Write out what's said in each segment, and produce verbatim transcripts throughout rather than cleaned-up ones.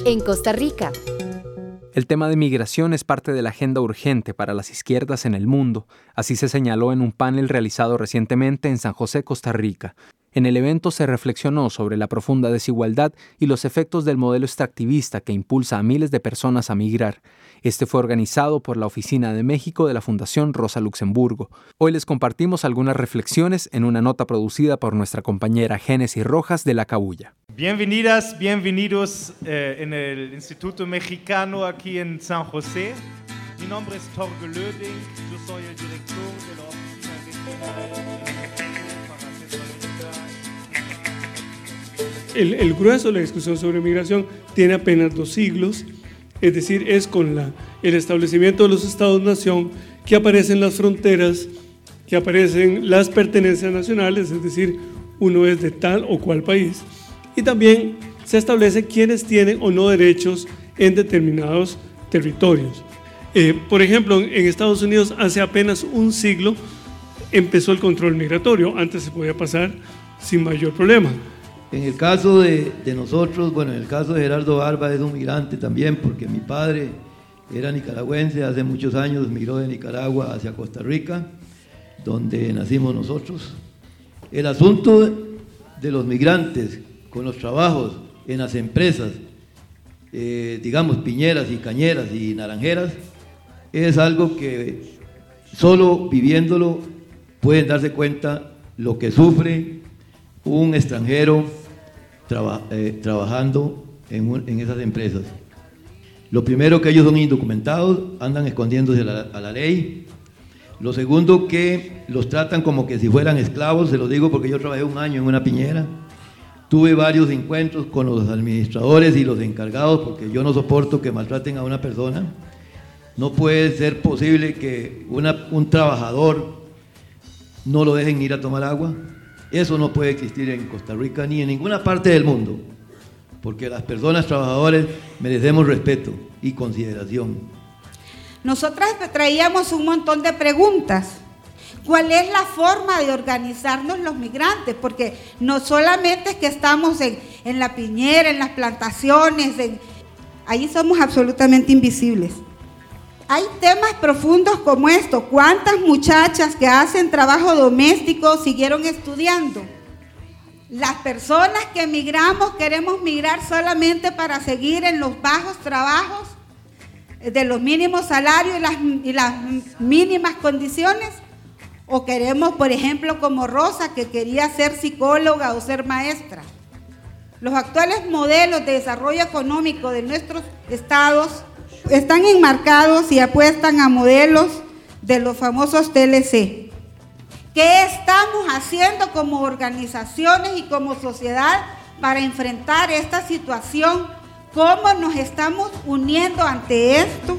En Costa Rica. El tema de migración es parte de la agenda urgente para las izquierdas en el mundo. Así se señaló en un panel realizado recientemente en San José, Costa Rica. En el evento se reflexionó sobre la profunda desigualdad y los efectos del modelo extractivista que impulsa a miles de personas a migrar. Este fue organizado por la Oficina de México de la Fundación Rosa Luxemburgo. Hoy les compartimos algunas reflexiones en una nota producida por nuestra compañera Génesis Rojas de La Cabuya. Bienvenidas, bienvenidos eh, en el Instituto Mexicano aquí en San José. Mi nombre es Torge Löding, yo soy el director de la Oficina Regional. El, el grueso de la discusión sobre migración tiene apenas dos siglos, es decir, es con la, el establecimiento de los estados-nación que aparecen las fronteras, que aparecen las pertenencias nacionales, es decir, uno es de tal o cual país, y también se establece quiénes tienen o no derechos en determinados territorios. Eh, por ejemplo, en Estados Unidos hace apenas un siglo empezó el control migratorio, antes se podía pasar sin mayor problema. En el caso de, de nosotros, bueno, en el caso de Gerardo Barba es un migrante también, porque mi padre era nicaragüense, hace muchos años migró de Nicaragua hacia Costa Rica, donde nacimos nosotros. El asunto de los migrantes con los trabajos en las empresas, eh, digamos piñeras y cañeras y naranjeras, es algo que solo viviéndolo pueden darse cuenta lo que sufre un extranjero traba, eh, trabajando en, un, en esas empresas. Lo primero, que ellos son indocumentados, andan escondiéndose a la, a la ley. Lo segundo, que los tratan como que si fueran esclavos, se lo digo porque yo trabajé un año en una piñera. Tuve varios encuentros con los administradores y los encargados, porque yo no soporto que maltraten a una persona. No puede ser posible que una, un trabajador no lo dejen ir a tomar agua. Eso no puede existir en Costa Rica ni en ninguna parte del mundo, porque las personas trabajadoras merecemos respeto y consideración. Nosotras traíamos un montón de preguntas. ¿Cuál es la forma de organizarnos los migrantes? Porque no solamente es que estamos en, en la piñera, en las plantaciones, en, ahí somos absolutamente invisibles. Hay temas profundos como esto. ¿Cuántas muchachas que hacen trabajo doméstico siguieron estudiando? Las personas que migramos queremos migrar solamente para seguir en los bajos trabajos de los mínimos salarios y las, y las mínimas condiciones. ¿O queremos, por ejemplo, como Rosa, que quería ser psicóloga o ser maestra? Los actuales modelos de desarrollo económico de nuestros estados están enmarcados y apuestan a modelos de los famosos T L C. ¿Qué estamos haciendo como organizaciones y como sociedad para enfrentar esta situación? ¿Cómo nos estamos uniendo ante esto?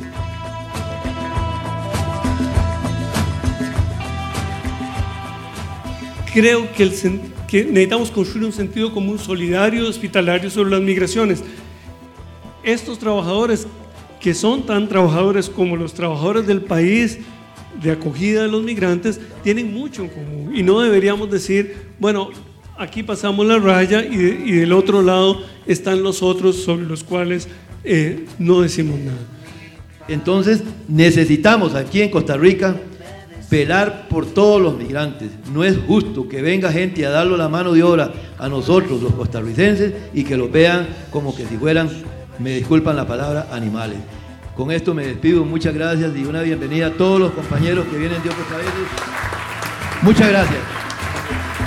Creo que, el, que necesitamos construir un sentido común solidario, hospitalario sobre las migraciones. Estos trabajadores, que son tan trabajadores como los trabajadores del país de acogida de los migrantes, tienen mucho en común. Y no deberíamos decir, bueno, aquí pasamos la raya y, de, y del otro lado están los otros sobre los cuales eh, no decimos nada. Entonces necesitamos aquí en Costa Rica velar por todos los migrantes. No es justo que venga gente a darle la mano de obra a nosotros los costarricenses y que los vean como que si fueran, me disculpan la palabra, animales. Con esto me despido, muchas gracias y una bienvenida a todos los compañeros que vienen de otros países. Muchas gracias.